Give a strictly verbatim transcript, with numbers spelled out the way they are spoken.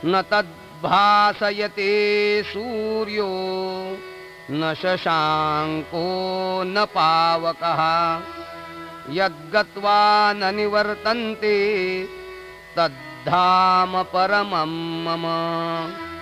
न तद्भासयते सूर्यो न शशाङ्को न पावकः यद्गत्वा न निवर्तन्ते तद्धाम परमं मम।